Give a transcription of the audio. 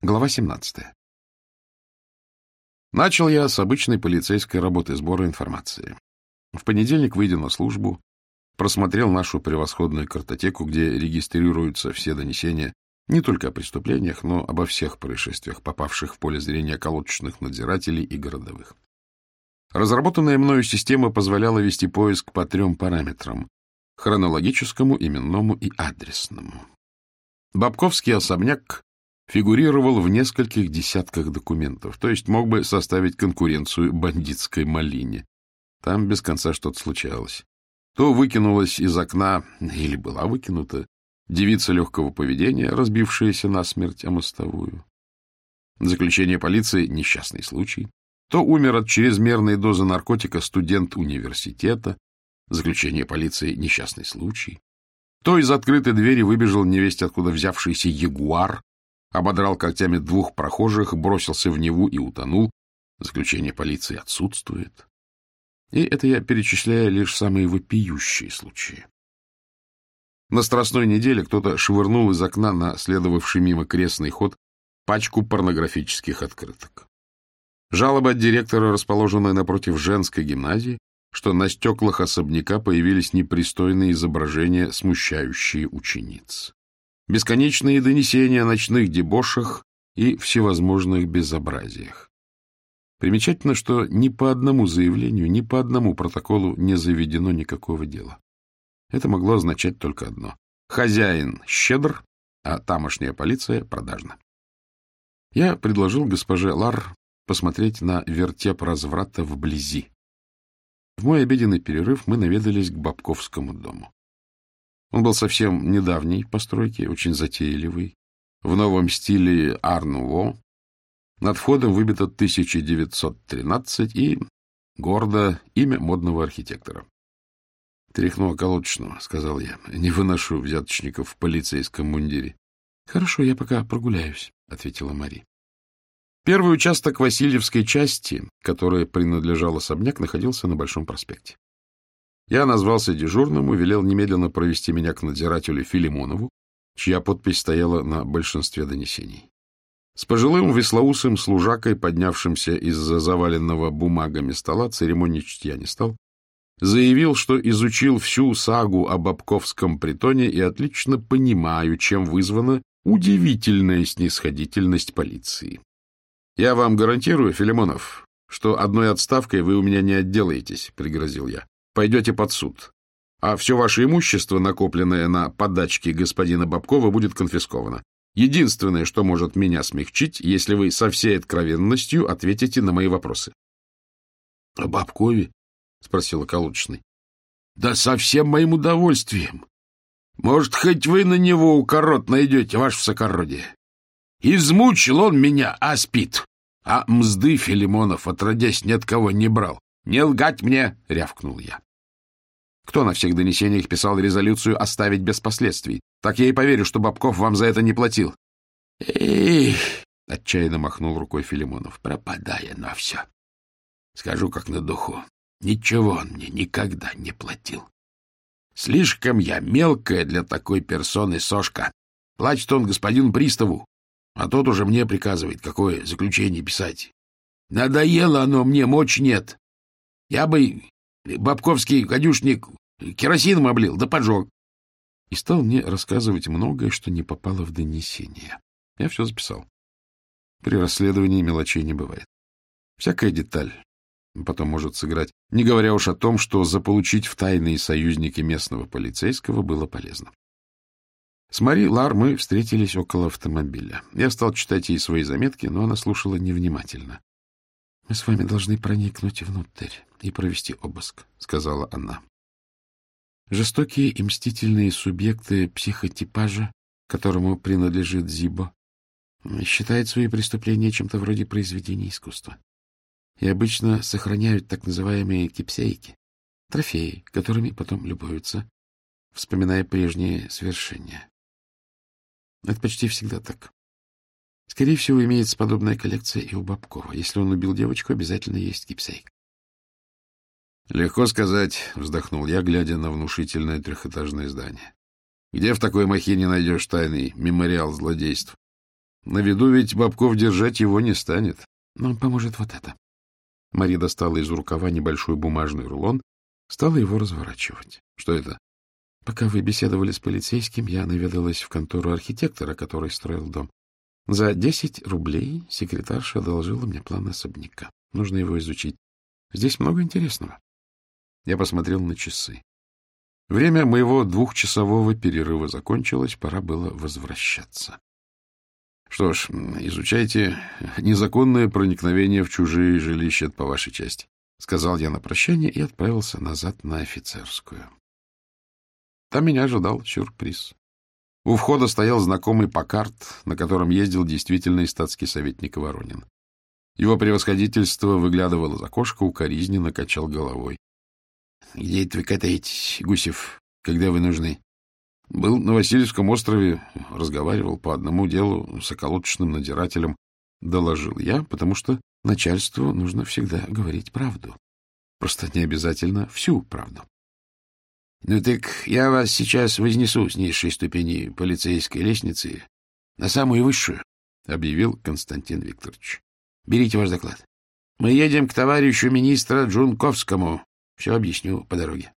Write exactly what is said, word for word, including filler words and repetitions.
Глава семнадцатая. Начал я с обычной полицейской работы сбора информации. В понедельник, выйдя на службу, просмотрел нашу превосходную картотеку, где регистрируются все донесения не только о преступлениях, но обо всех происшествиях, попавших в поле зрения околоточных надзирателей и городовых. Разработанная мною система позволяла вести поиск по трем параметрам — хронологическому, именному и адресному. Бобковский особняк фигурировал в нескольких десятках документов, то есть мог бы составить конкуренцию бандитской малине. Там без конца что-то случалось. То выкинулась из окна, или была выкинута, девица легкого поведения, разбившаяся насмерть о мостовую. Заключение полиции — несчастный случай. То умер от чрезмерной дозы наркотика студент университета. Заключение полиции — несчастный случай. То из открытой двери выбежал невесть откуда взявшийся ягуар, ободрал когтями двух прохожих, бросился в Неву и утонул. Заключение полиции отсутствует. И это я перечисляю лишь самые вопиющие случаи. На Страстной неделе кто-то швырнул из окна на следовавший мимо крестный ход пачку порнографических открыток. Жалоба от директора, расположенная напротив женской гимназии, что на стеклах особняка появились непристойные изображения, смущающие учениц. Бесконечные донесения о ночных дебошах и всевозможных безобразиях. Примечательно, что ни по одному заявлению, ни по одному протоколу не заведено никакого дела. Это могло означать только одно. Хозяин щедр, а тамошняя полиция продажна. Я предложил госпоже Лар посмотреть на вертеп разврата вблизи. В мой обеденный перерыв мы наведались к Бобковскому дому. Он был совсем недавней постройки, очень затейливый, в новом стиле ар-нуво. Над входом выбито тысяча девятьсот тринадцать и, гордо, имя модного архитектора. — Тряхну околоточного, — сказал я. — Не выношу взяточников в полицейском мундире. — Хорошо, я пока прогуляюсь, — ответила Мари. Первый участок Васильевской части, которой принадлежал особняк, находился на Большом проспекте. Я назвался дежурному, велел немедленно провести меня к надзирателю Филимонову, чья подпись стояла на большинстве донесений. С пожилым веслоусым служакой, поднявшимся из-за заваленного бумагами стола, церемонничать я не стал, заявил, что изучил всю сагу о Бобковском притоне и отлично понимаю, чем вызвана удивительная снисходительность полиции. Я вам гарантирую, Филимонов, что одной отставкой вы у меня не отделаетесь, — пригрозил я. Пойдете под суд, а все ваше имущество, накопленное на подачке господина Бобкова, будет конфисковано. Единственное, что может меня смягчить, если вы со всей откровенностью ответите на мои вопросы. — О Бобкове? — спросил околоточный. — Да со всем моим удовольствием. Может, хоть вы на него укорот найдете, ваше высокородие. Измучил он меня, а спит. А мзды Филимонов, отродясь, ни от кого не брал. «Не лгать мне!» — рявкнул я. Кто на всех донесениях писал резолюцию «оставить без последствий»? Так я и поверю, что Бобков вам за это не платил. «Эх!» — отчаянно махнул рукой Филимонов, пропадая на все. Скажу как на духу. Ничего он мне никогда не платил. Слишком я мелкая для такой персоны сошка. Платит он господину приставу, а тот уже мне приказывает, какое заключение писать. Надоело оно мне, мочи нет. Я бы бобковский гадюшник керосином облил, да поджег. И стал мне рассказывать многое, что не попало в донесение. Я все записал. При расследовании мелочей не бывает. Всякая деталь потом может сыграть, не говоря уж о том, что заполучить в тайные союзники местного полицейского было полезно. С Мари Лар мы встретились около автомобиля. Я стал читать ей свои заметки, но она слушала невнимательно. — Мы с вами должны проникнуть внутрь и провести обыск, — сказала она. Жестокие и мстительные субъекты психотипажа, которому принадлежит Зибо, считают свои преступления чем-то вроде произведения искусства. И обычно сохраняют так называемые кипсейки, трофеи, которыми потом любуются, вспоминая прежние свершения. Это почти всегда так. Скорее всего, имеется подобная коллекция и у Бобкова. Если он убил девочку, обязательно есть кипсейк. — Легко сказать, — вздохнул я, глядя на внушительное трехэтажное здание. — Где в такой махине найдешь тайный мемориал злодейств? На виду ведь Бобков держать его не станет. Нам поможет вот это. Мария достала из рукава небольшой бумажный рулон, стала его разворачивать. Что это? Пока вы беседовали с полицейским, я наведалась в контору архитектора, который строил дом. За десять рублей секретарша одолжила мне план особняка. Нужно его изучить. Здесь много интересного. Я посмотрел на часы. Время моего двухчасового перерыва закончилось, пора было возвращаться. Что ж, изучайте незаконное проникновение в чужие жилища по вашей части, — сказал я на прощание и отправился назад на Офицерскую. Там меня ожидал сюрприз. У входа стоял знакомый Паккарт, на котором ездил действительный статский советник Воронин. Его превосходительство выглядывал из окошка, укоризненно качал головой. — Где это вы катаетесь, Гусев, когда вы нужны? — Был на Васильевском острове, разговаривал по одному делу с околоточным надзирателем. Доложил я, потому что начальству нужно всегда говорить правду. Просто не обязательно всю правду. — Ну так я вас сейчас вознесу с низшей ступени полицейской лестницы на самую высшую, — объявил Константин Викторович. — Берите ваш доклад. Мы едем к товарищу министра Джунковскому. Все объясню по дороге.